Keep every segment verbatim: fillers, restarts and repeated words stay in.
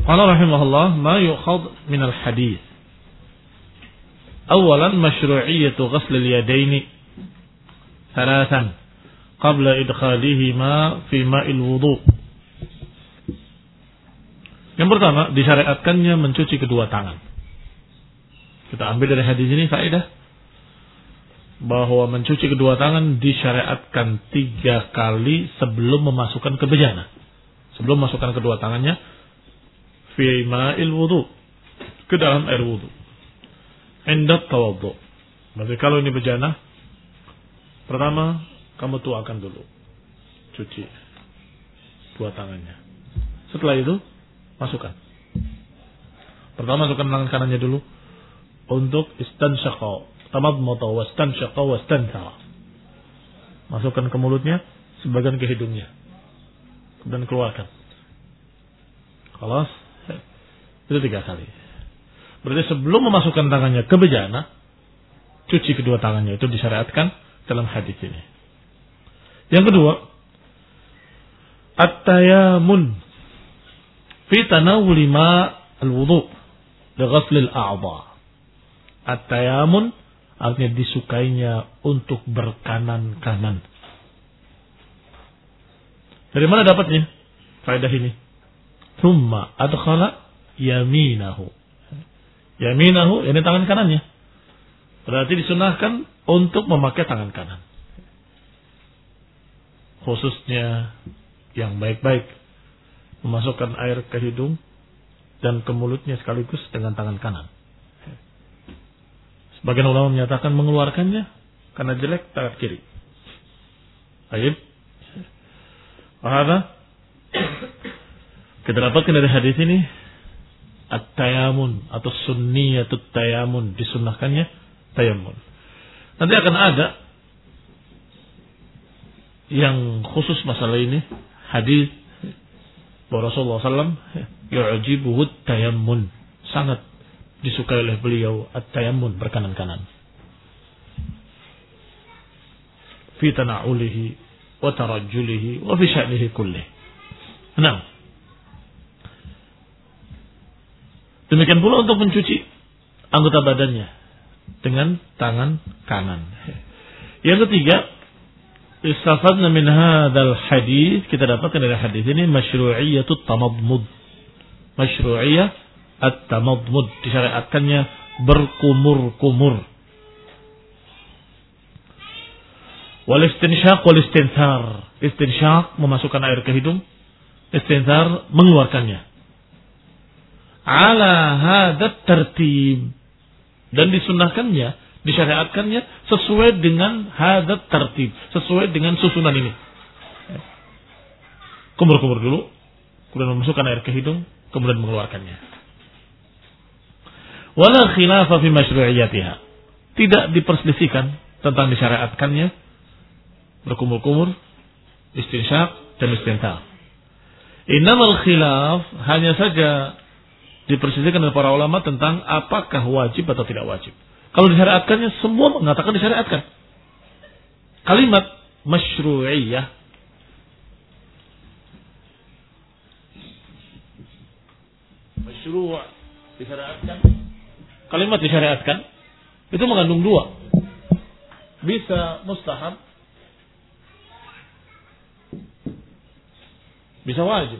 Qala rahimahullah ma yukhad min al-hadith. Awalan masyru'iyyatu ghusl al-yadaini thalathan qabla idkhalihima fi ma'il wudu'. Yang pertama, disyariatkannya mencuci kedua tangan. Kita ambil dari hadis ini faedah bahwa mencuci kedua tangan disyariatkan tiga kali sebelum memasukkan ke bejana. Sebelum memasukkan kedua tangannya fi ma'il wudu, ke dalam air wudu. Indat tawaddu. Berarti kalau ini bejana, pertama kamu tuakan dulu, cuci dua tangannya. Setelah itu masukkan. Pertama masukkan tangan kanannya dulu untuk istansyaqa, tamadmata wastansyaqa wastanthara. Masukkan ke mulutnya, sebagian ke hidungnya, dan keluarkan. Khalas, itu tiga kali. Berarti sebelum memasukkan tangannya ke bejana, cuci kedua tangannya. Itu disyariatkan dalam hadis ini. Yang kedua, at-tayamun fi tanawuli ma al-wudu li ghusl al-a'dha. At-tayamun artinya disukainya untuk berkanan-kanan. Dari mana dapatnya faedah ini? Thumma adkhala yaminahu. Yaminahu ini tangan kanannya. Berarti disunahkan untuk memakai tangan kanan. Khususnya yang baik-baik, memasukkan air ke hidung dan ke mulutnya sekaligus dengan tangan kanan. Sebagian ulama menyatakan mengeluarkannya karena jelek tangan kiri. Baik. Wahada kita dapatkan dari hadis ini at-tayamun atau sunniyatut tayamun, disunnahkannya tayamun. Nanti akan ada yang khusus masalah ini, hadis bahwa Rasulullah sallallahu alaihi wasallam yu'jibuhu at-tayammun, sangat disukai oleh beliau at-tayammun, berkanan-kanan. Fi tana'ulihi wa tarajjulihi wa fi sya'nihi kullih. Nah, demikian pula untuk mencuci anggota badannya dengan tangan kanan. Yang ketiga, istafadna min hadzal hadis, kita dapatkan dari hadis ini masyru'iyyatut tamadmud. Masyru'iyyah at-tamadmud, disyariatkannya berkumur-kumur. Wal istinsyaq wal istinthar. Istinsyaq memasukkan air ke hidung, istinthar mengeluarkannya. Ala hadat tertib, dan disunnahkannya, disyariatkannya sesuai dengan hadat tertib, sesuai dengan susunan ini. Kumur-kumur dulu, kemudian memasukkan air ke hidung, kemudian mengeluarkannya. Wala khilafa fi masyru'iyyatiha, tidak diperselisihkan tentang disyariatkannya berkumur-kumur, istinsyaq dan istinthar. Innamal khilaf, hanya saja diperselisihkan oleh para ulama tentang apakah wajib atau tidak wajib. Kalau disyariatkannya, semua mengatakan disyariatkan. Kalimat masyru'iyyah masyru' disyariatkan. Kalimat disyariatkan itu mengandung dua. Bisa mustahab, bisa wajib.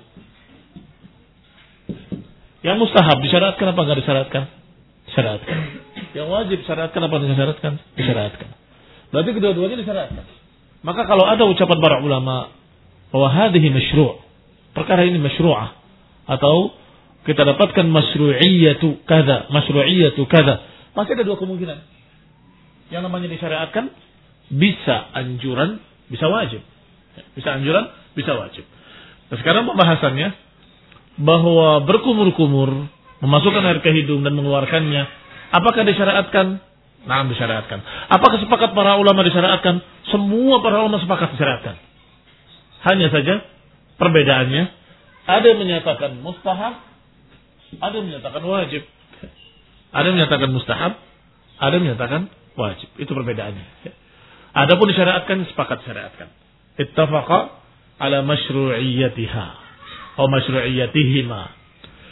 Yang mustahab disyariatkan apa enggak disyariatkan? Disyariatkan. Yang wajib disyariatkan apa enggak disyariatkan? Disyariatkan. Berarti kedua-duanya disyariatkan. Maka kalau ada ucapan para ulama bahwa hadhihi masyru', perkara ini masyru'ah, atau kita dapatkan masyru'iyyatu kada, masyru'iyyatu kada, pasti ada dua kemungkinan. Yang namanya disyariatkan bisa anjuran, bisa wajib. Bisa anjuran, bisa wajib. Nah, sekarang pembahasannya bahwa berkumur-kumur, memasukkan air ke hidung dan mengeluarkannya, apakah disyariatkan? Nah, disyariatkan. Apakah sepakat para ulama disyariatkan? Semua para ulama sepakat disyariatkan. Hanya saja perbedaannya, ada yang menyatakan mustahab, ada yang menyatakan wajib. Ada yang menyatakan mustahab, ada yang menyatakan wajib. Itu perbedaannya. Adapun disyariatkan, sepakat disyariatkan. Ittafaqa ala masyru'iyyatiha atau masyru'iyyatihima.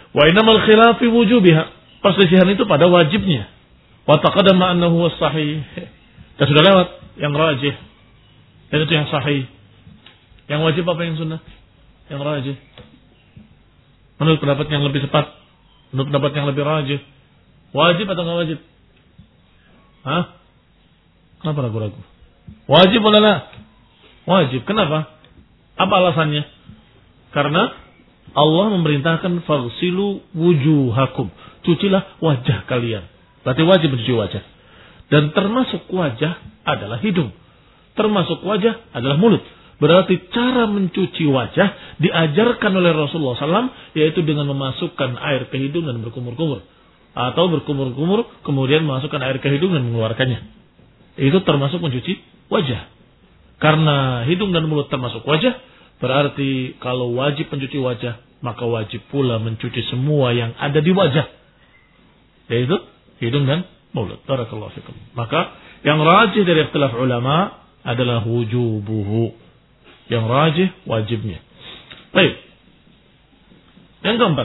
Wa innamal khilaf fi wujubiha. Perselisihan itu pada wajibnya. Wa taqaddama annahu as-sahih. Dan sudah lewat yang rajih. Dan itu yang sahih. Yang wajib apa yang sunnah? Yang rajih. Menurut pendapat yang lebih tepat, menurut pendapat yang lebih rajih, wajib atau enggak wajib? Hah? Kenapa ragu-ragu? Wajib atau enggak? Wajib. Kenapa? Apa alasannya? Karena Allah memerintahkan faghsilu wujuhakum. Cucilah wajah kalian. Berarti wajib mencuci wajah. Dan termasuk wajah adalah hidung. Termasuk wajah adalah mulut. Berarti cara mencuci wajah diajarkan oleh Rasulullah shallallahu alaihi wasallam, yaitu dengan memasukkan air ke hidung dan berkumur-kumur. Atau berkumur-kumur kemudian memasukkan air ke hidung dan mengeluarkannya. Itu termasuk mencuci wajah. Karena hidung dan mulut termasuk wajah, berarti kalau wajib mencuci wajah, maka wajib pula mencuci semua yang ada di wajah. Yaitu hidung dan mulut. Barakallahu fikum. Maka yang rajih dari ikhtilaf ulama adalah wujubuhu. Yang rajih wajibnya. Baik. Yang keempat.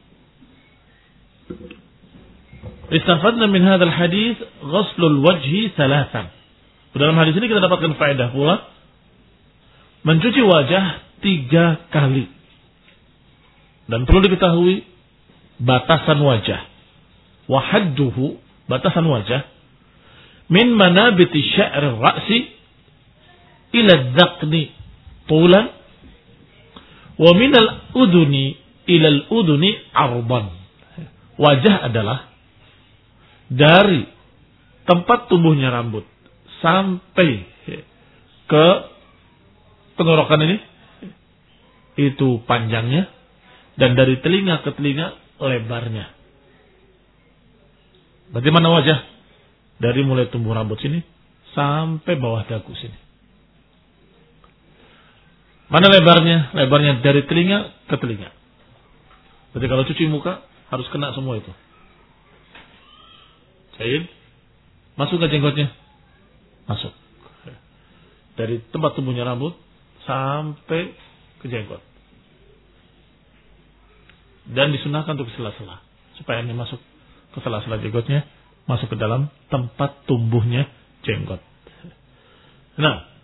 Istafadna min hadzal hadis ghuslul wajhi thalathan. Dalam hadis ini kita dapatkan faedah pula mencuci wajah tiga kali. Dan perlu diketahui batasan wajah. Wa hadduhu, batasan wajah, min manabiti sya'ri ra'si ila dzaqni tulan wa min al-udhuni ila al-udhuni arban. Wajah adalah dari tempat tumbuhnya rambut sampai ke tenggorokan ini, itu panjangnya, dan dari telinga ke telinga lebarnya. Berarti mana wajah? Dari mulai tumbuh rambut sini sampai bawah dagu sini. Mana lebarnya? Lebarnya dari telinga ke telinga. Jadi kalau cuci muka harus kena semua itu. Baik. Masuk ke jenggotnya? Masuk. Dari tempat tumbuhnya rambut sampai ke jenggot. Dan disunahkan untuk sela-sela. Supaya ini masuk ke sela-sela jenggotnya, masuk ke dalam tempat tumbuhnya jenggot. Nah,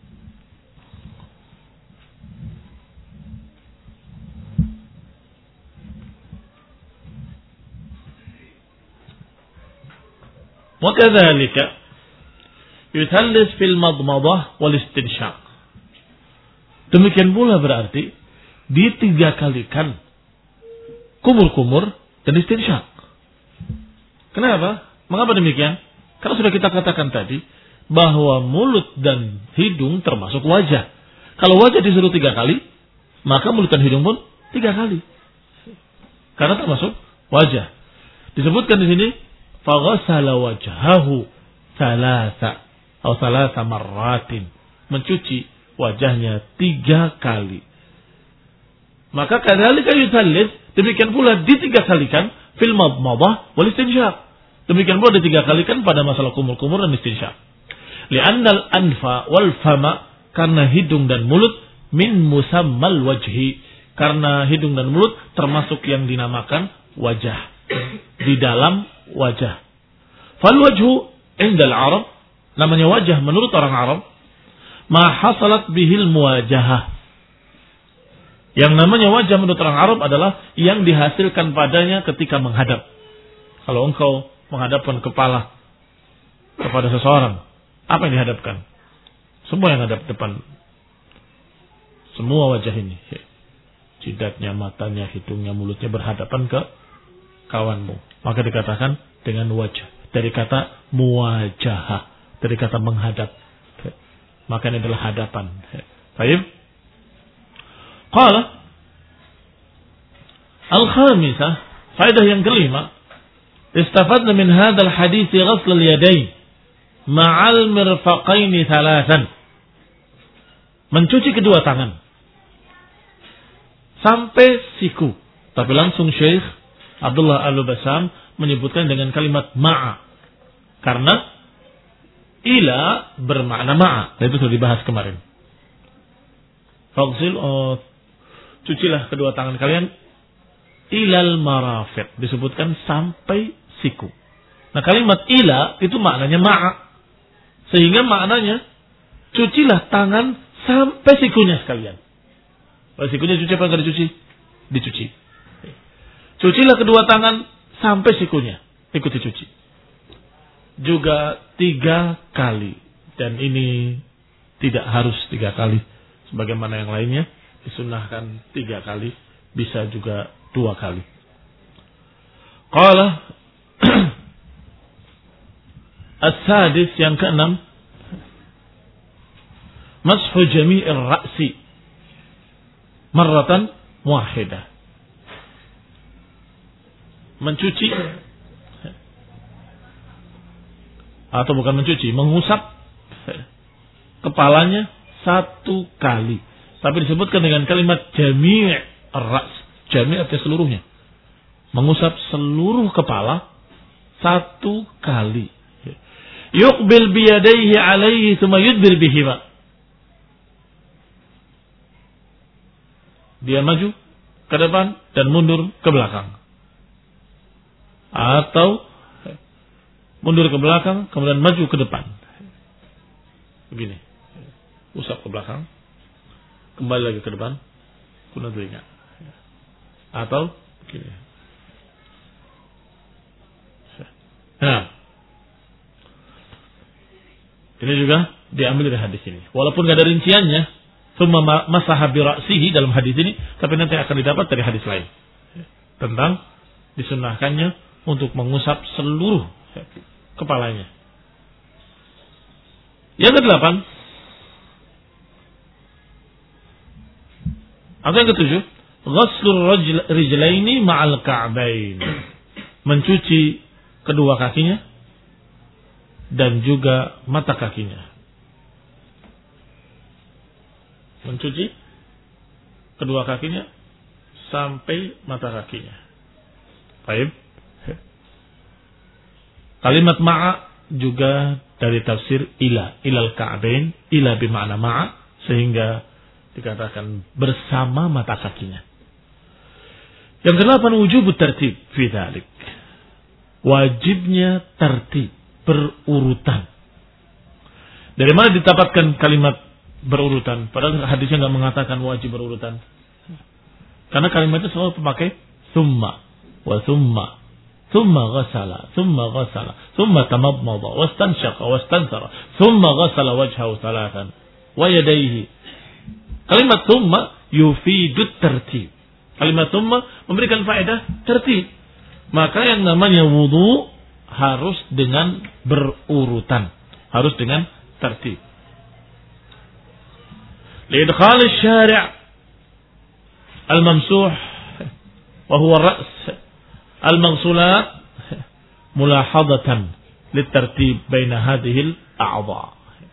وكذلك يثلث في المضمضة والاستنشاق. Demikian pula berarti ditiga kalikan kumur-kumur dan istinsyak. Kenapa? Mengapa demikian? Karena sudah kita katakan tadi bahwa mulut dan hidung termasuk wajah. Kalau wajah disuruh tiga kali, maka mulut dan hidung pun tiga kali. Karena termasuk wajah. Disebutkan di sini faghasala wajhahu thalatha atau thalatha marratin, mencuci wajahnya tiga kali. Maka kadzalika yusallits, demikian pula ditiga kalikan fil madmadah wal istinsyaq. Demikian pula ditiga kalikan pada masalah kumur-kumur dan istinsyaq. Li'annal anfa wal fama, karena hidung dan mulut, min musammal wajhi, karena hidung dan mulut termasuk yang dinamakan wajah, di dalam wajah. Fal wajhu indal Arab, namanya wajah menurut orang Arab, ma hasalat bihil muwajahah. Yang namanya wajah menurut orang Arab adalah yang dihasilkan padanya ketika menghadap. Kalau engkau menghadapkan kepala kepada seseorang, apa yang dihadapkan? Semua yang hadap depan. Semua wajah ini. Jidatnya, matanya, hidungnya, mulutnya berhadapan ke kawanmu. Maka dikatakan dengan wajah. Dari kata muwajahah. Dari kata menghadap. Maka ini adalah hadapan. Baik. Qala al-khamisah, faedah yang kelima, istafadna min hadzal hadits ghasl al-yadayn ma'al mirfaqain thalathan. Mencuci kedua tangan sampai siku. Tapi langsung Syekh Abdullah Al-Bassam menyebutkan dengan kalimat ma'a. Karena ila bermakna ma'a. Itu sudah dibahas kemarin. Faghsil, oh, cucilah kedua tangan kalian ilal marafiq, disebutkan sampai siku. Nah, kalimat ila itu maknanya ma'a. Sehingga maknanya cucilah tangan sampai sikunya sekalian. Kalau sikunya cuci apa enggak dicuci? Dicuci. Cucilah kedua tangan sampai sikunya, ikut dicuci. Juga tiga kali. Dan ini tidak harus tiga kali. Sebagaimana yang lainnya, disunnahkan tiga kali. Bisa juga dua kali. Qala as-sadis, yang keenam, mashu jami'ir ra'si marratan wahidah. Mencuci atau bukan mencuci, mengusap kepalanya satu kali. Tapi disebutkan dengan kalimat jami' ar-ra's. Jami' artinya seluruhnya. Mengusap seluruh kepala satu kali. Yuqbil biyadaihi alaihi thumma yudbir bihima. Dia maju ke depan dan mundur ke belakang. Atau mundur ke belakang kemudian maju ke depan. Begini. Usap ke belakang, kembali lagi ke depan, kemudian teringat. Atau begini. Nah, ini juga diambil dari hadis ini. Walaupun tidak ada rinciannya, summa masaha bi ra'sihi dalam hadis ini, tapi nanti akan didapat dari hadis lain tentang disunnahkannya untuk mengusap seluruh kepalanya. Yang kedelapan atau yang ketujuh, ghaslur rijlaini ma'al ka'bain. Mencuci kedua kakinya dan juga mata kakinya. Mencuci kedua kakinya sampai mata kakinya. Baik. Kalimat ma'a juga dari tafsir ila, ilal ka'bain, ila bermakna ma'a, sehingga dikatakan bersama mata kakinya. Yang kedelapan, wujubut tertib fi dzalik. Wajibnya tertib, berurutan. Dari mana didapatkan kalimat berurutan? Padahal hadisnya enggak mengatakan wajib berurutan. Karena kalimatnya selalu memakai summa wa summa, summa ghasala, summa ghasala, summa tamadmada, wastanshaqa, wastansara, summa ghasala wajhahu thalathan wa yadayhi. Kalimat summa yufidut tertib. Kalimat summa memberikan faedah tertib. Maka yang namanya wudu harus dengan berurutan, harus dengan tertib. Liidkhal asy-syari' al-mamsuh wa huwa ar-ra's al-maghsulat mulahadatan litartib baina hadhihi al-a'dha.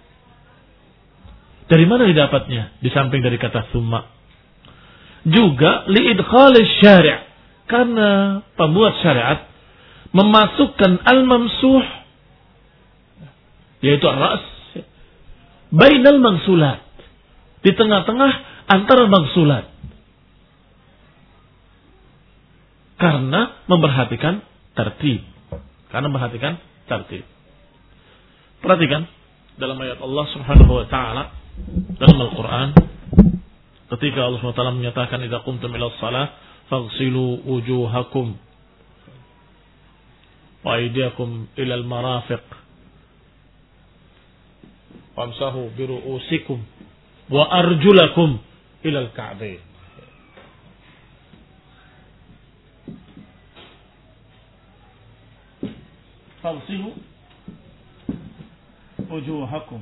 Dari mana didapatnya? Di samping dari kata summa, juga liidkhal asy-syari', karena pembuat syariat memasukkan al-mamsuh, yaitu ar-ra's, bainal maghsulat, di tengah-tengah antara maghsulat, karena memperhatikan tertib, karena memperhatikan tertib. Perhatikan dalam ayat Allah Subhanahu wa taala dalam Al-Qur'an, ketika Allah Subhanahu wa taala menyatakan idza qumtum ila shalah faghsilu wujuhakum wa aydiyakum ila al-marafiq wamsahu bi ru'usikum wa arjulakum ila al-ka'bayn. Faghsilu wujuhakum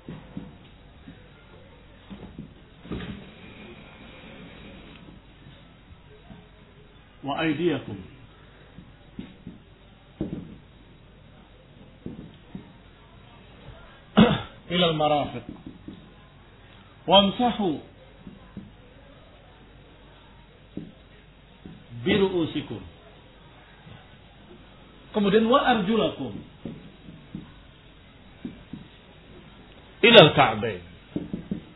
wa aydiyakum ila al-marafiq wamsahu bi ru'usikum. Kemudian wa arjulakum ila al-ka'bayn.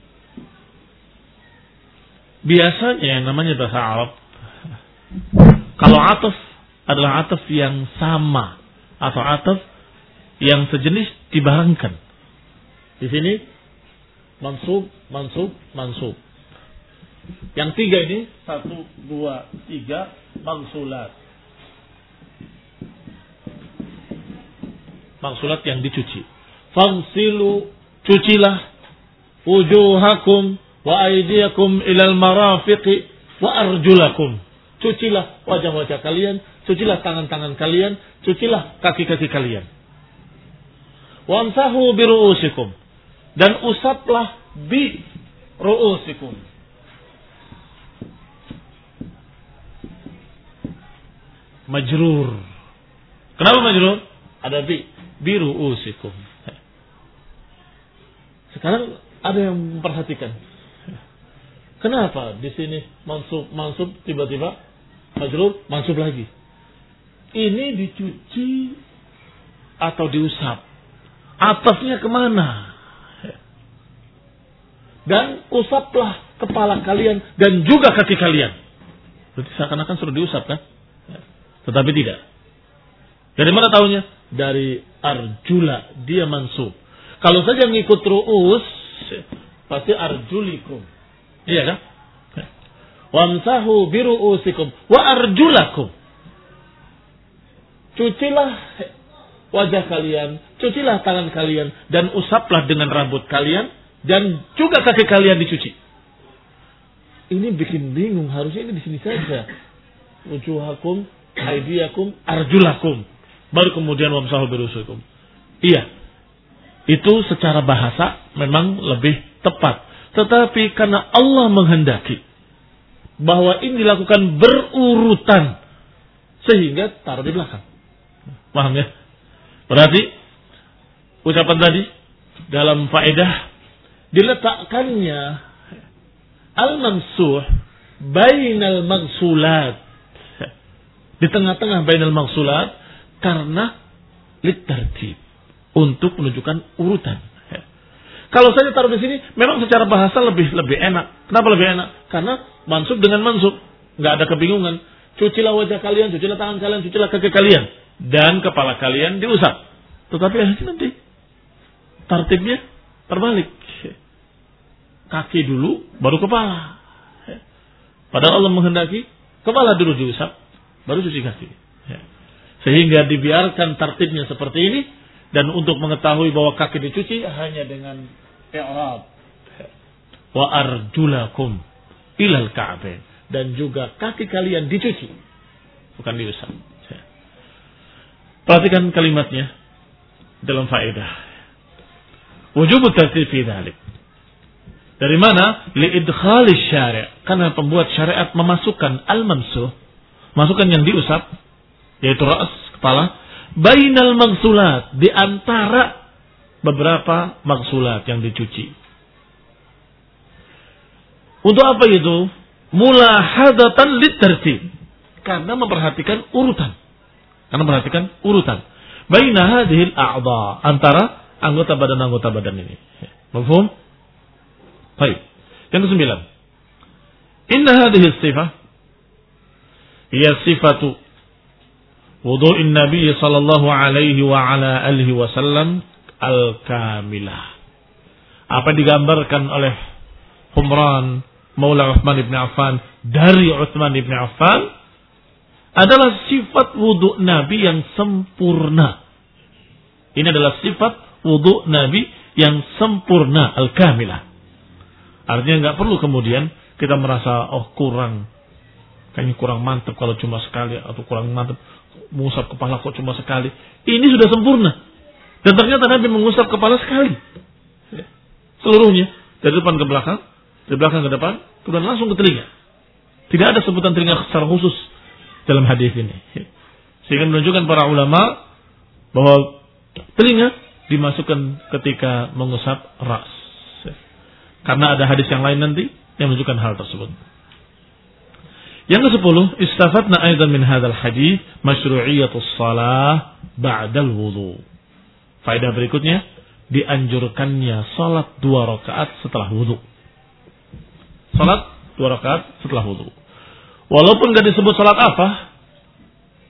Biasanya yang namanya bahasa Arab Kalau ataf adalah ataf yang sama atau ataf yang sejenis dibarengkan. Di sini mansub, mansub, mansub. Yang tiga ini satu, dua, tiga mangsulat. Mangsulat yang dicuci. Fangsilu, cucilah wujuhakum wa aydiyakum ilal marafiqi wa arjulakum. Cucilah wajah-wajah kalian, cucilah tangan-tangan kalian, cucilah kaki-kaki kalian. Wamsahu bi ru'usikum, dan usaplah bi ru'usikum. Majrur. Kenapa majrur? Ada bi bi ru'usikum. Sekarang ada yang memperhatikan. Kenapa di sini mansub mansub tiba-tiba majrur mansub lagi? Ini dicuci atau diusap? Atafnya kemana? Dan usaplah kepala kalian dan juga kaki kalian. Berarti seakan-akan sudah diusap kan? Tetapi tidak. Dari mana tahunya? Dari arjula, dia mansub. Kalau saja ngikut ru'us, pasti arjulikum. Iya kan? Wamsahu biru'usikum wa arjulakum. Cucilah wajah kalian, cucilah tangan kalian, dan usaplah dengan rambut kalian, dan juga kaki kalian dicuci. Ini bikin bingung, harusnya ini di sini saja. Wujuhakum, aydiyakum, arjulakum. Baru kemudian wamsahu biru'usikum. Iya. Itu secara bahasa memang lebih tepat. Tetapi karena Allah menghendaki bahwa ini dilakukan berurutan, sehingga taruh di belakang. Paham ya? Berarti ucapan tadi dalam faedah diletakkannya al-mamsuh bainal maghsulat, di tengah-tengah bainal maghsulat, karena litartib, untuk menunjukkan urutan. Kalau saya taruh di sini, memang secara bahasa lebih lebih enak. Kenapa lebih enak? Karena mansub dengan mansub, nggak ada kebingungan. Cucilah wajah kalian, cucilah tangan kalian, cucilah kaki kalian, dan kepala kalian diusap. Tetapi nanti tartibnya terbalik. Kaki dulu, baru kepala. Padahal Allah menghendaki kepala dulu diusap, baru cuci kaki. Sehingga dibiarkan tartibnya seperti ini. Dan untuk mengetahui bahwa kaki dicuci hanya dengan i'rab. Wa arjulakum ilal ka'bain, dan juga kaki kalian dicuci, bukan diusap. Perhatikan kalimatnya dalam faedah. Wujub tartib fi dzalik. Dari mana? Li idkhalis syari', karena pembuat syariat memasukkan al-mamsuh, masukkan yang diusap, yaitu ra's, kepala, bainal maghsulat, di antara beberapa maghsulat yang dicuci. Untuk apa itu? Mulahadatan litartib, karena memperhatikan urutan. Karena memperhatikan urutan. Baina hadhil a'dha, antara anggota badan-anggota badan ini. Mafhum? Baik. Yang kesembilan. Inna hadhihi sifah hiya sifatu wudu'in Nabi sallallahu alaihi wa ala alihi wasallam al-kamilah. Apa digambarkan oleh Humran Maula Uthman ibn Affan dari Uthman ibn Affan adalah sifat wudu' Nabi yang sempurna. Ini adalah sifat wudu' Nabi yang sempurna, al-kamilah. Artinya enggak perlu kemudian kita merasa oh kurang, kayaknya kurang mantap kalau cuma sekali, atau kurang mantap mengusap kepala kok cuma sekali. Ini sudah sempurna. Dan ternyata Nabi mengusap kepala sekali. Seluruhnya. Dari depan ke belakang. Dari belakang ke depan. Kemudian langsung ke telinga. Tidak ada sebutan telinga secara khusus dalam hadis ini. Sehingga menunjukkan para ulama bahwa telinga dimasukkan ketika mengusap ras. Karena ada hadis yang lain nanti yang menunjukkan hal tersebut. Yang kesepuluh, istafatna aidan min hadzal hadis masyru'iyatus shalah ba'dal wudu. Faedah berikutnya, dianjurkannya salat dua rakaat setelah wudu. Salat dua rakaat setelah wudu. Walaupun enggak disebut salat apa,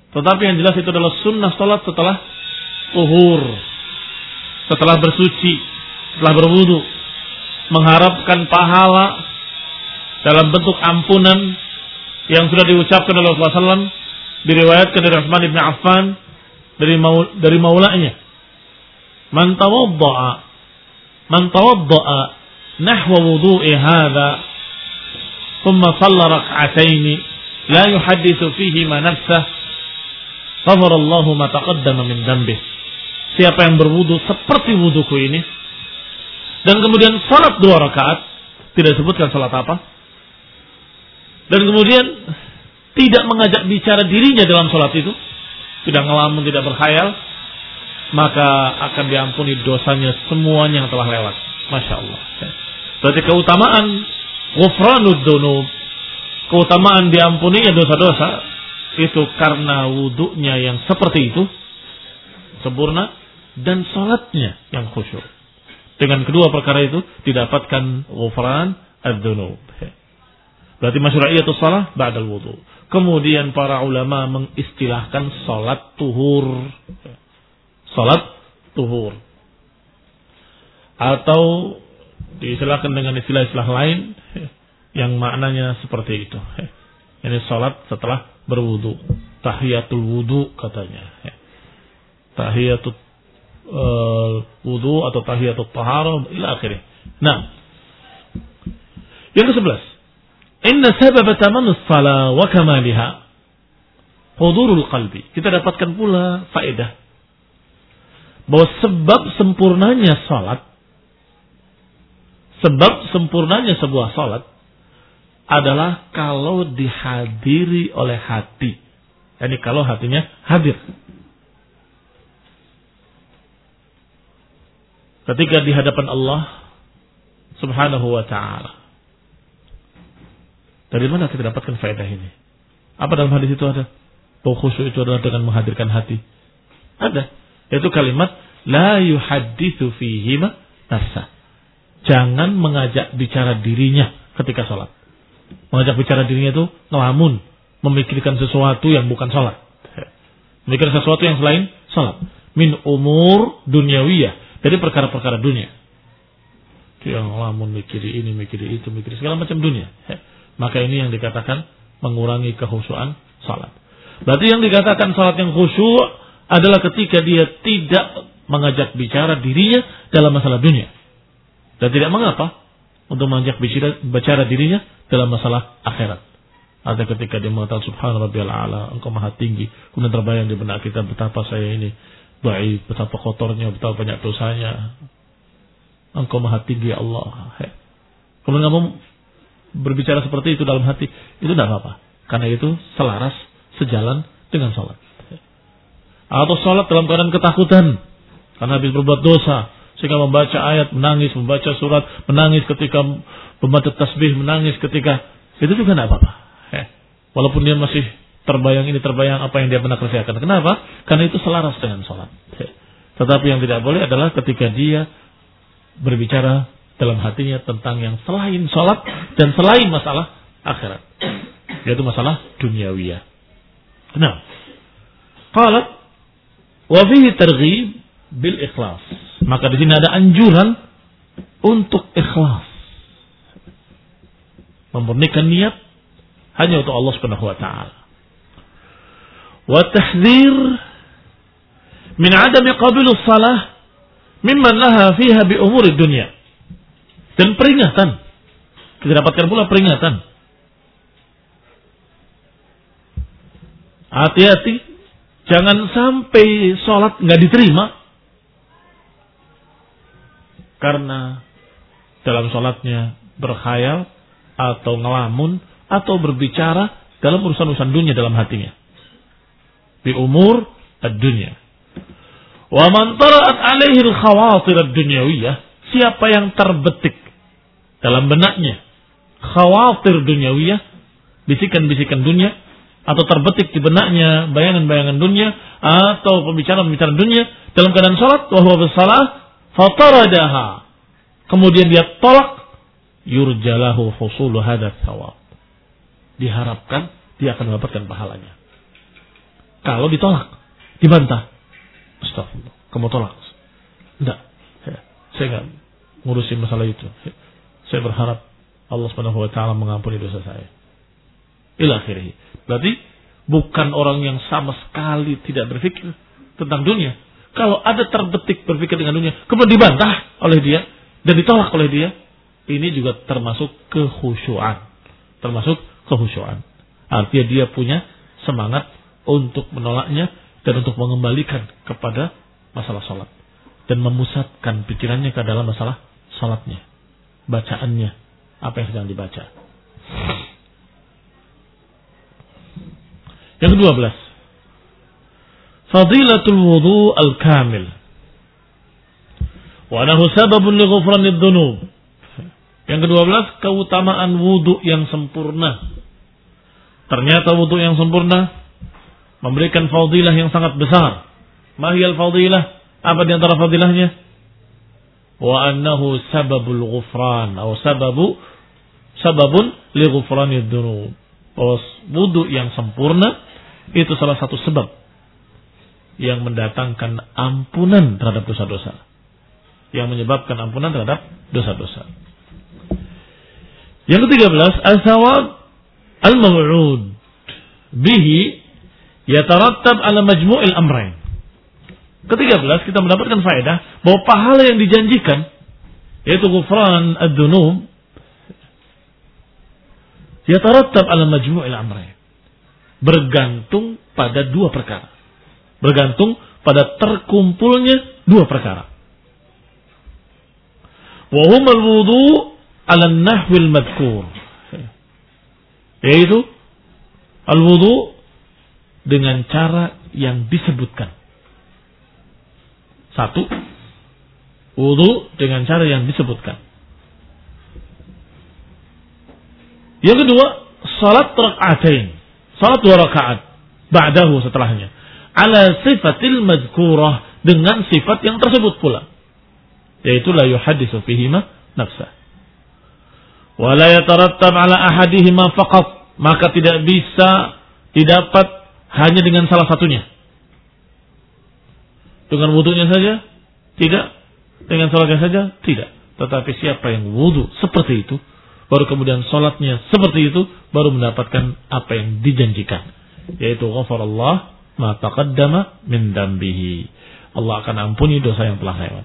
Tetapi yang jelas itu adalah sunnah salat setelah tuhur, setelah bersuci, setelah berwudu, mengharapkan pahala dalam bentuk ampunan yang sudah diucapkan oleh Rasulullah sallallahu alaihi wasallam, diriwayatkan dari Utsman bin Affan dari maul, dari maulanya, man tawaddaa man tawaddaa nahwa wudu'i hadha thumma shalla rak'atayn la yuhadditsu fihi ma nafsah ghafara Allahu ma taqaddama min dhanbih. Siapa yang berwudu seperti wuduku ini dan kemudian salat dua rakaat, tidak disebutkan salat apa, dan kemudian tidak mengajak bicara dirinya dalam salat itu, tidak ngelamun, tidak berkhayal, maka akan diampuni dosanya semuanya yang telah lewat. Masya Allah. Berarti keutamaan ghufranud dzunub, keutamaan diampuninya dosa-dosa, itu karena wudunya yang seperti itu sempurna dan salatnya yang khusyuk. Dengan kedua perkara itu didapatkan ghufran ad-dzunub. Berarti masyru'iyatus shalah ba'dal wudu. Kemudian para ulama mengistilahkan salat tuhur. Salat tuhur. Atau diistilahkan dengan istilah-istilah lain yang maknanya seperti itu. Ini salat setelah berwudu. Tahiyatul wudu katanya. Tahiyatul uh, wudu atau tahiyatul taharah ila akhirih. Nah, yang kesebelas, inna sabab tamannus salah wa kamaliha hudurul qalbi. Kita dapatkan pula faedah bahwa sebab sempurnanya salat, sebab sempurnanya sebuah salat adalah kalau dihadiri oleh hati. Yani kalau hatinya hadir. Ketika di hadapan Allah Subhanahu wa ta'ala. Dari mana kita dapatkan faedah ini? Apa dalam hadis itu ada? Bahwa khusyuk itu adalah dengan menghadirkan hati. Ada. Yaitu kalimat la yuhadditsu fihi ma nafsa. Jangan mengajak bicara dirinya ketika salat. Mengajak bicara dirinya itu ngelamun, memikirkan sesuatu yang bukan salat. Memikirkan sesuatu yang selain salat. Min umur dunyawiyah. Dari perkara-perkara dunia. Dia ngelamun, mikiri ini, mikiri itu, mikiri segala macam dunia. Maka ini yang dikatakan mengurangi kekhusyuan salat. Berarti yang dikatakan salat yang khusyuk adalah ketika dia tidak mengajak bicara dirinya dalam masalah dunia. Dan tidak mengapa untuk mengajak bicara, bicara dirinya dalam masalah akhirat. Ada ketika dia mengatakan subhana rabbiyal a'la, engkau maha tinggi. Kemudian terbayang di benak kita betapa saya ini baik, betapa kotornya, betapa banyak dosanya. Engkau maha tinggi Allah. Kemudian kamu berbicara seperti itu dalam hati, itu tidak apa-apa. Karena itu selaras, sejalan dengan sholat. Atau sholat dalam keadaan ketakutan, karena habis berbuat dosa, sehingga membaca ayat, menangis, membaca surat, menangis ketika membaca tasbih, menangis ketika, itu juga tidak apa-apa. Walaupun dia masih terbayang ini, terbayang apa yang dia pernah kerjakan. Kenapa? Karena itu selaras dengan sholat. Tetapi yang tidak boleh adalah ketika dia berbicara dalam hatinya tentang yang selain sholat dan selain masalah akhirat, yaitu masalah duniawiyah. Nah, qalat wa fihi targhib bil ikhlas. Maka di sini ada anjuran untuk ikhlas, memurnikan niat hanya untuk Allah Subhanahu wa taala. Wa tahdhir min adami qabilus salah mimman laha fiha bi umuri dunya. Dan peringatan, kita dapatkan pula peringatan. Hati-hati, jangan sampai sholat nggak diterima karena dalam sholatnya berkhayal atau ngelamun atau berbicara dalam urusan-urusan dunia dalam hatinya. Bi umur ad-dunya. Wa man tara'at alaihi al-khawatir ad-dunyawiyah, siapa yang terbetik dalam benaknya khawatir dunyawiyah, bisikan-bisikan dunia, atau terbetik di benaknya bayangan-bayangan dunia atau pembicaraan-pembicaraan dunia dalam keadaan salat, wa huwa bisalah fataradaha, kemudian dia tolak, yurjalahu husulu hadzal thawab, diharapkan dia akan mendapatkan pahalanya. kalau ditolak, dibantah. Astagfirullah, kamu tolak. Enggak, saya enggak ngurusin masalah itu. Saya berharap Allah Subhanahu wa taala mengampuni dosa saya. Ila akhirih. Berarti bukan orang yang sama sekali tidak berpikir tentang dunia. Kalau ada terbetik berpikir dengan dunia, kemudian dibantah oleh dia dan ditolak oleh dia, ini juga termasuk kehusyuan. Termasuk kehusyuan. Artinya dia punya semangat untuk menolaknya dan untuk mengembalikan kepada masalah salat dan memusatkan pikirannya ke dalam masalah salatnya, bacaannya, apa yang sedang dibaca. Yang kedua belas, fadilatul wudu al-kamil wa lahu sababun li ghufranid dzunub. Yang kedua belas, keutamaan wudu yang sempurna. Ternyata wudu yang sempurna memberikan fadilah yang sangat besar. Mahiyal fadilah? Apa di antara fadilahnya? Wa annahu sababul ghufran atau sababu sababun li ghufranid dzunub. Wudu yang sempurna itu salah satu sebab yang mendatangkan ampunan terhadap dosa-dosa, yang menyebabkan ampunan terhadap dosa-dosa. Yang ketiga belas, al-thawab al-maw'ud bihi yatarattab ala majmu'il amrain. Ketiga belas, kita mendapatkan faedah bahwa pahala yang dijanjikan, yaitu ghufran ad-dzunub, yatarattab ala majmu'il amrain, bergantung pada dua perkara. Bergantung pada terkumpulnya dua perkara. Wa humal wudu' ala nahwil madhkur, yaitu al-wudu dengan cara yang disebutkan. Satu, wudu dengan cara yang disebutkan. Yang kedua, salat rak'atain, salat dua rakaat, ba'dahu setelahnya, ala sifatil madhkurah, dengan sifat yang tersebut pula, yaitu la yuhaddisu fihima nafsah. Wa la yatarattab ala ahadihima faqat, maka tidak bisa didapat hanya dengan salah satunya. Dengan wudunya saja? Tidak. Dengan salatnya saja? Tidak. Tetapi siapa yang wudu seperti itu, baru kemudian salatnya seperti itu, baru mendapatkan apa yang dijanjikan, yaitu ghafarallah ma taqaddama min dambihi. Allah akan ampuni dosa yang telah lewat.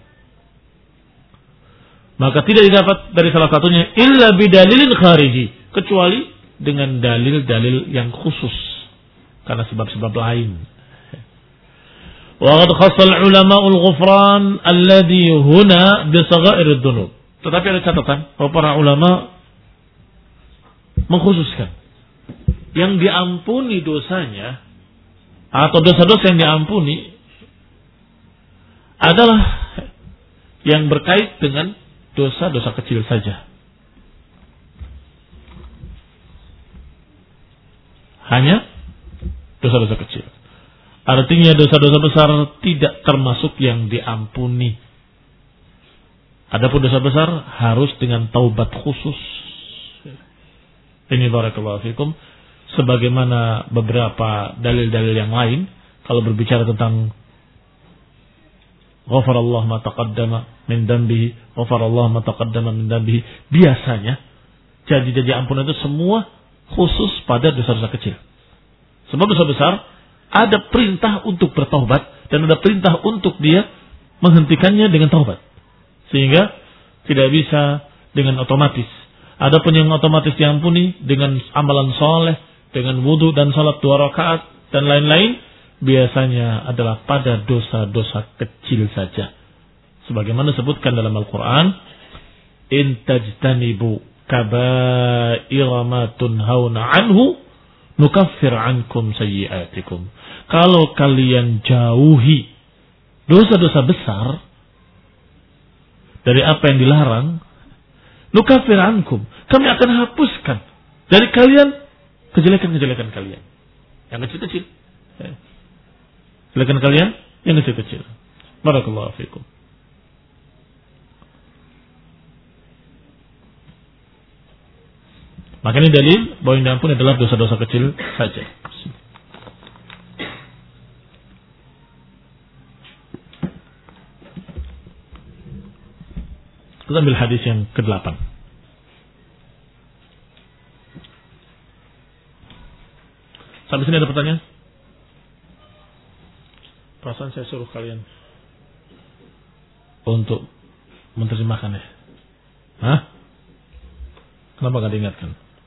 Maka tidak didapat dari salah satunya illa bidalilin khariji, kecuali dengan dalil-dalil yang khusus karena sebab-sebab lain. Wa qad khassal ulama'ul ghufran alladhi huna bi sagha'ir dzunub. Tetapi ada catatan bahwa para ulama mengkhususkan yang diampuni dosanya atau dosa-dosa yang diampuni adalah yang berkait dengan dosa-dosa kecil saja. Hanya dosa-dosa kecil. Artinya dosa-dosa besar tidak termasuk yang diampuni. Adapun dosa besar harus dengan taubat khusus. Ini barakallahu fikum. Sebagaimana beberapa dalil-dalil yang lain, kalau berbicara tentang ghafarallahu ma taqaddama min dambihi, ghafarallahu ma taqaddama min dambihi, biasanya janji-janji ampunan itu semua khusus pada dosa-dosa kecil. Sebab dosa besar ada perintah untuk bertaubat dan ada perintah untuk dia menghentikannya dengan taubat. Sehingga tidak bisa dengan otomatis. Adapun yang otomatis diampuni dengan amalan soleh, dengan wudu dan salat dua rakaat dan lain-lain, biasanya adalah pada dosa-dosa kecil saja. Sebagaimana disebutkan dalam Al-Quran, in tajtanibu kaba'ira ma tunhauna anhu nukaffir ankum sayyi'atikum. Kalau kalian jauhi dosa-dosa besar dari apa yang dilarang, nukaffir ankum, kami akan hapuskan dari kalian kejelekan-kejelekan kalian yang kecil-kecil. Kejelekan kalian yang kecil-kecil. Barakallahu fikum. Maka ini dalil bahwa yang diampuni adalah dosa-dosa kecil saja. Kita ambil hadis yang kedelapan. Sampai sini ada pertanyaan? Perasaan saya suruh kalian untuk menerjemahkan ya. Hah? Kenapa gak diingatkan?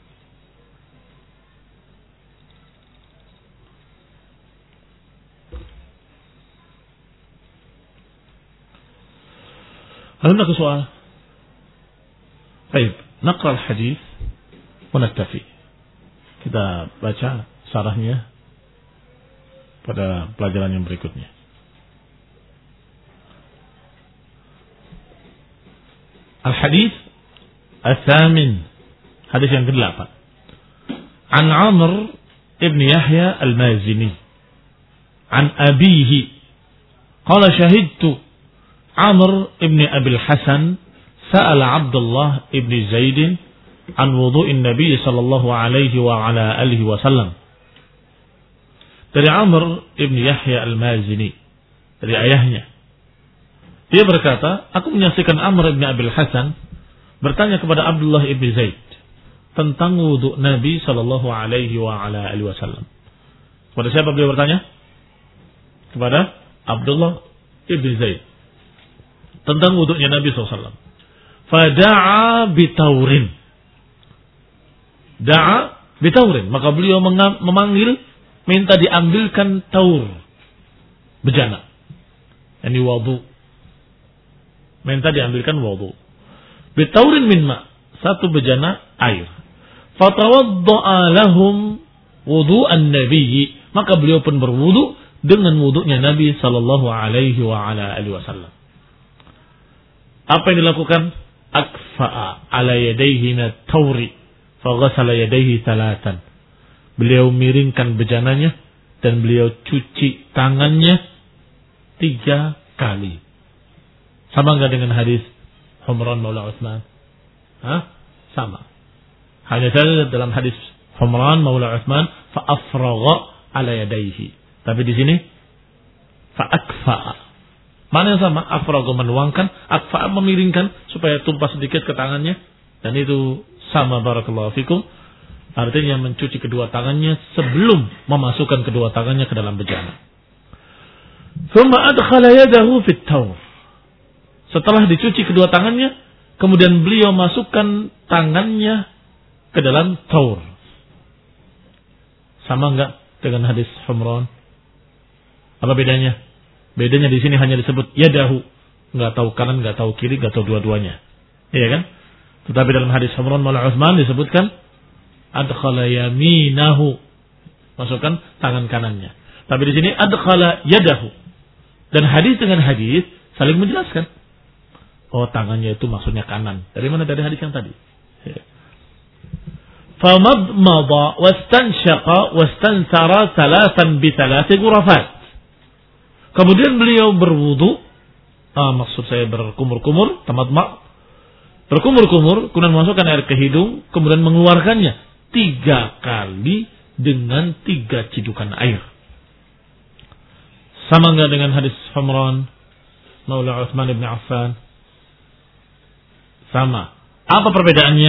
هل هناك سؤال؟ طيب نقرأ الحديث ونكتفي. Kita baca sarahnya pada pelajaran yang berikutnya. Al-hadis al-thamin, hadis yang kedelapan. An Amr ibn Yahya al-Mazini an abihi qala shahidtu Amr ibn Abil Hasan sa'ala Abdullah ibn Zaid an wudu'in Nabi sallallahu alaihi wa ala alihi wasallam. Dari Amr ibn Yahya al-Mazini, dari ayahnya. Dia berkata, aku menyaksikan Amr ibn Abil Hasan bertanya kepada Abdullah ibn Zaid tentang wudu Nabi sallallahu alaihi wa ala alihi wasallam. Kepada siapa beliau bertanya? Kepada Abdullah ibn Zaid tentang wudunya Nabi sallallahu alaihi wasallam. Fada'a bitaurin. Da'a bitaurin. Maka beliau memanggil, minta diambilkan taur, bejana. Ini wudu. Minta diambilkan wudu. Bitaurin min ma, satu bejana air. Fatawadda'a lahum wudu'an nabiyyi. Maka beliau pun berwudu dengan wudunya Nabi sallallahu alaihi wa ala alihi wasallam. Apa yang dilakukan? Akfa'a ala yadayhi minat tauri faghasala yadayhi thalathan. Beliau miringkan bejananya dan beliau cuci tangannya tiga kali. Sama enggak dengan hadis Humran Maula Utsman? Hah? Sama. Hanya saja dalam hadis Humran Maula Utsman fa afragha ala yadayhi. Tapi di sini fa akfa'a. Mana yang sama? Afragha menuangkan, akfa'a memiringkan supaya tumpah sedikit ke tangannya, dan itu sama, barakallahu fikum. Artinya mencuci kedua tangannya sebelum memasukkan kedua tangannya ke dalam bejana. Thumma adkhala yadahu fit taur. Setelah dicuci kedua tangannya, kemudian beliau masukkan tangannya ke dalam taur. Sama enggak dengan hadis Humran? Apa bedanya? Bedanya di sini hanya disebut yadahu, enggak tahu kanan, enggak tahu kiri, enggak tahu dua-duanya. Iya kan? Tetapi dalam hadis Humran Maula Utsman disebutkan adkhala yaminahu, masukkan tangan kanannya. Tapi di sini adkhala yadahu. Dan hadis dengan hadis saling menjelaskan. Oh, tangannya itu maksudnya kanan. Dari mana? Dari hadis yang tadi. Famadmada wastanshaqa wastansara thalathan bi thalathi ghurafat. Kemudian beliau berwudu, ah, maksud saya berkumur-kumur, tamadma, berkumur-kumur, kemudian masukkan air ke hidung, kemudian mengeluarkannya tiga kali dengan tiga cidukan air. Sama enggak dengan hadis Humran Maula Utsman ibn Affan? Sama. Apa perbedaannya?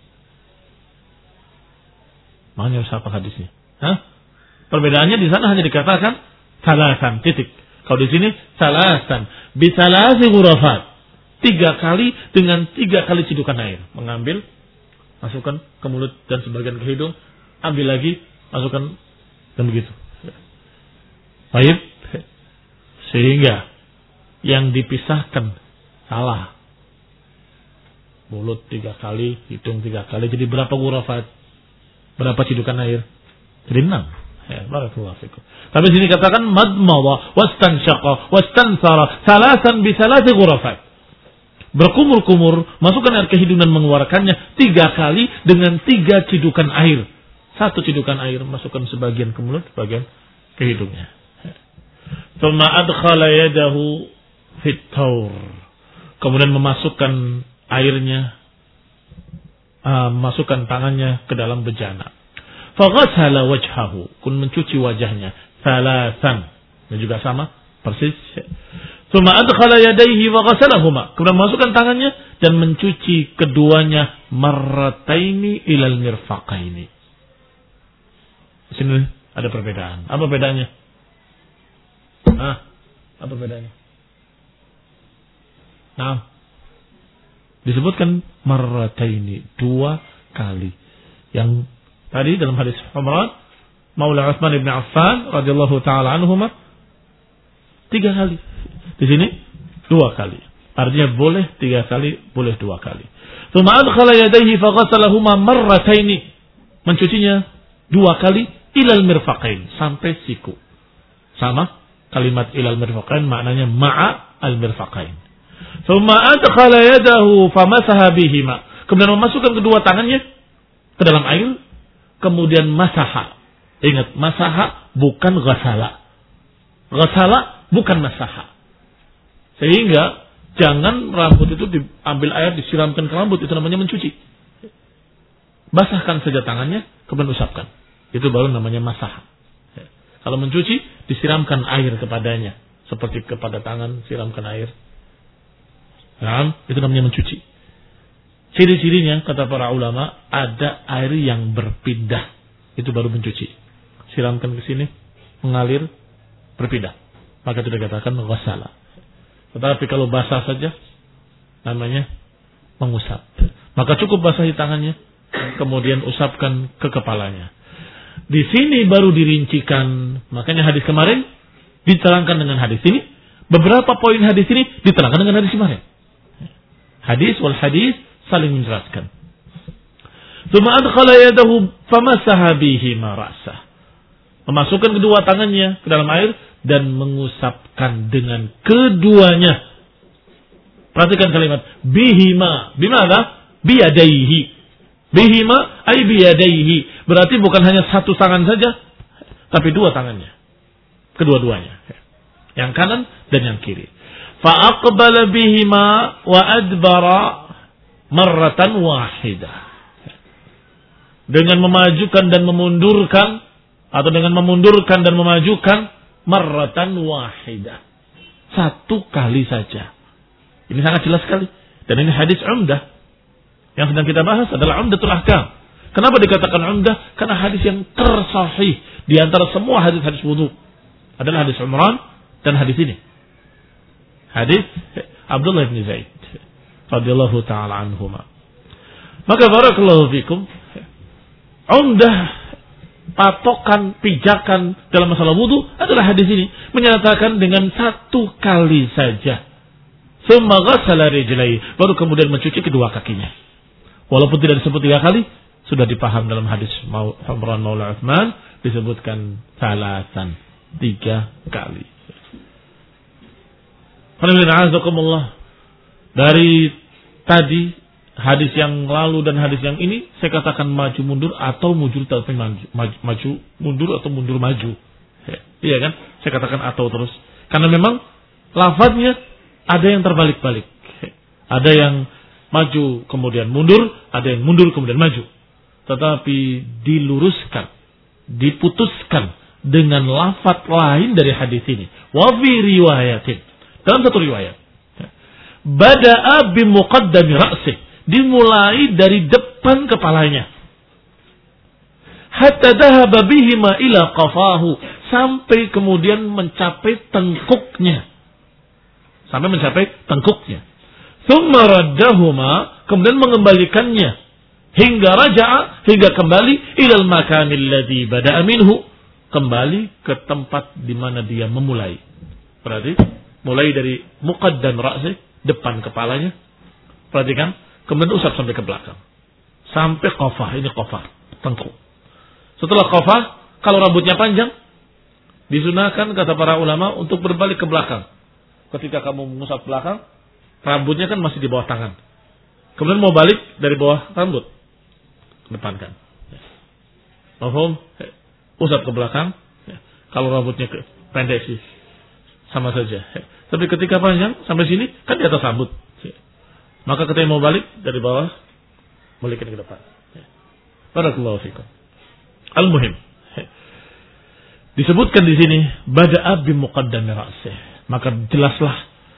Mana siapa hadisnya? Hah? Perbedaannya di sana hanya dikatakan salasan, titik. Kalau di sini salasan, bisalasi ghurafat. Tiga kali dengan tiga kali cidukan air. Mengambil, masukkan ke mulut dan sebagian ke hidung, ambil lagi, masukkan, dan begitu. Baik. Sehingga yang dipisahkan salah. Mulut tiga kali, hidung tiga kali. Jadi berapa ghurafat? Berapa cidukan air? Jadi enam. Ya, barakallahu fikum. Tapi sini katakan madmada wastanshaqa wastansara salasan bi salasi ghurafat. Berkumur-kumur, masukkan air ke hidung dan mengeluarkannya tiga kali dengan tiga cidukan air. Satu cidukan air masukkan sebagian ke mulut, sebagian ke hidungnya. Tsumma adkhala yadahu fit taur. Kemudian memasukkan airnya, uh, masukkan tangannya ke dalam bejana. Faghasala wajhahu, kun mencuci wajahnya salasan, dan juga sama persis. Tsumma adkhala yadayhi wa ghasalahuma. Kemudian masukkan tangannya dan mencuci keduanya marrataini ilal mirfaqaini. Di sini ada perbedaan. Apa bedanya? Ah, apa bedanya? Nah, disebutkan marrataini, dua kali. Yang tadi dalam hadis Umran, Maula Utsman bin Affan radhiyallahu taala anhuma, tiga kali. Di sini dua kali. Artinya boleh tiga kali, boleh dua kali. Tsumma adkhala yadayhi fa ghasalahuma marrataini. Mencucinya dua kali ilal mirfaqain, sampai siku. Sama kalimat ilal mirfaqain maknanya ma'a al mirfaqain. Tsumma adkhala yadahu famasaha bihima. Kemudian memasukkan kedua tangannya ke dalam air, kemudian masaha. Ingat, masaha bukan ghasala. Ghasala bukan masaha. Sehingga jangan rambut itu diambil air disiramkan ke rambut, itu namanya mencuci. Basahkan saja tangannya, kemudian usapkan. Itu baru namanya masaha. Kalau mencuci, disiramkan air kepadanya, seperti kepada tangan siramkan air. Nah, itu namanya mencuci. Ciri-cirinya kata para ulama, ada air yang berpindah, itu baru mencuci. Siramkan ke sini, mengalir, berpindah, maka itu dikatakan ghasala. Tetapi kalau basah saja, namanya mengusap. Maka cukup basahi tangannya, kemudian usapkan ke kepalanya. Di sini baru dirincikan. Makanya hadis kemarin diterangkan dengan hadis ini. Beberapa poin hadis ini diterangkan dengan hadis kemarin. Hadis wal hadis saling menjelaskan. Tsumma adkhala yadahu famasaha bihima ra'sah. Memasukkan kedua tangannya ke dalam air dan mengusapkan dengan keduanya. Perhatikan kalimat bihima. Bimana? Biyadaihi. Bihima ay biyadaihi. Berarti bukan hanya satu tangan saja, tapi dua tangannya. Kedua-duanya. Yang kanan dan yang kiri. Fa'aqbala bihima wa adbara marratan wahidah. Dengan memajukan dan memundurkan, atau dengan memundurkan dan memajukan marratan wahidah. Satu kali saja. Ini sangat jelas sekali. Dan ini hadis umdah. Yang sedang kita bahas adalah umdatul ahkam. Kenapa dikatakan umdah? Karena hadis yang tersahih di antara semua hadis-hadis wudu adalah hadis Umran dan hadis ini. Hadis Abdullah bin Zaid radhiyallahu taala anhuma. Maka barakallahu fikum, umdah, patokan, pijakan dalam masalah wudu adalah hadis ini, menyatakan dengan satu kali saja. Tsumma ghassala rijlaihi, baru kemudian mencuci kedua kakinya. Walaupun tidak disebut tiga kali, sudah dipaham dalam hadis Umran Maula Utsman disebutkan salasan, tiga kali. Dari tadi hadis yang lalu dan hadis yang ini saya katakan maju mundur atau mundur tapi maju, maju mundur atau mundur maju. Iya kan? Saya katakan atau terus. Karena memang lafadznya ada yang terbalik-balik. Ada yang maju kemudian mundur, ada yang mundur kemudian maju. Tetapi diluruskan, diputuskan dengan lafadz lain dari hadis ini. Wa fi riwayatin, dalam satu riwayat, bada'a bi muqaddami ra'sih, dimulai dari depan kepalanya. Hatta dhahaba bihima ila qafahu, sampai kemudian mencapai tengkuknya. Sampai mencapai tengkuknya. Tsumma raddahuma, kemudian mengembalikannya hingga raja'a, hingga kembali ilal makanil ladzi bada'a minhu, kembali ke tempat di mana dia memulai. Berarti mulai dari muqaddam ra'si, depan kepalanya. Perhatikan, kemudian usap sampai ke belakang. Sampai qafah, ini qafah, tengkuk. Setelah qafah, kalau rambutnya panjang, disunahkan kata para ulama untuk berbalik ke belakang. Ketika kamu mengusap belakang, rambutnya kan masih di bawah tangan. Kemudian mau balik dari bawah rambut, depankan. Mahfum? Usap ke belakang. Kalau rambutnya ke pendek sih sama saja. Tapi ketika panjang sampai sini kan di atas rambut. Maka ketika mau balik dari bawah, balikin ke depan. Barakallahu fikum. Al-muhim, disebutkan di sini bada'a bi muqaddami ra'sih. Maka jelaslah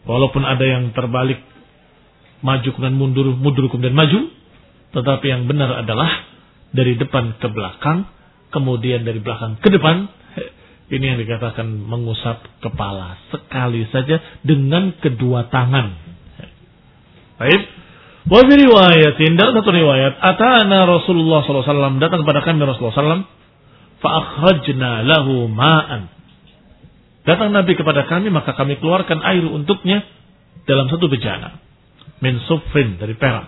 Walaupun ada yang terbalik, maju kemudian mundur, mundur kemudian maju, tetapi yang benar adalah dari depan ke belakang, kemudian dari belakang ke depan. Ini yang dikatakan mengusap kepala sekali saja dengan kedua tangan. Baik. Wa fi riwayatin, dalam satu riwayat, atana Rasulullah sallallahu alaihi wasallam, datang kepada kami Rasulullah sallallahu alaihi wasallam, fa akhrajna lahu ma'an. Datang Nabi kepada kami, maka kami keluarkan air untuknya dalam satu bejana. Min sufrin, dari perak.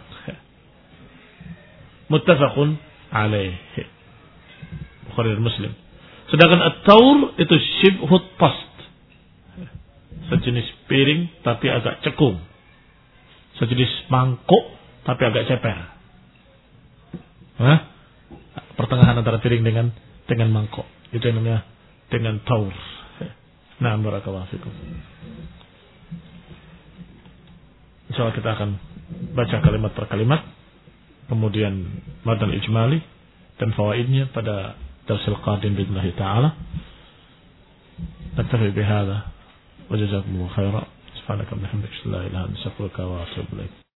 Muttafaqun alaihi. Bukhari dan Muslim. Sedangkan at-taur itu shibhut tast. Sejenis piring tapi agak cekung. Sejenis mangkuk tapi agak ceper. Hah? Pertengahan antara piring dengan dengan mangkuk. Itu yang namanya dengan taur. Nah, barakallahu fikum. Insyaallah kita akan baca kalimat per kalimat, kemudian madan ijmali dan fawaidnya pada darsul qadim billahi ta'ala. Naktafi bihadza wa jazakumullahu khairan. Subhanaka wa bihamdika la ilaha illa anta astaghfiruka wa atubu ilaik.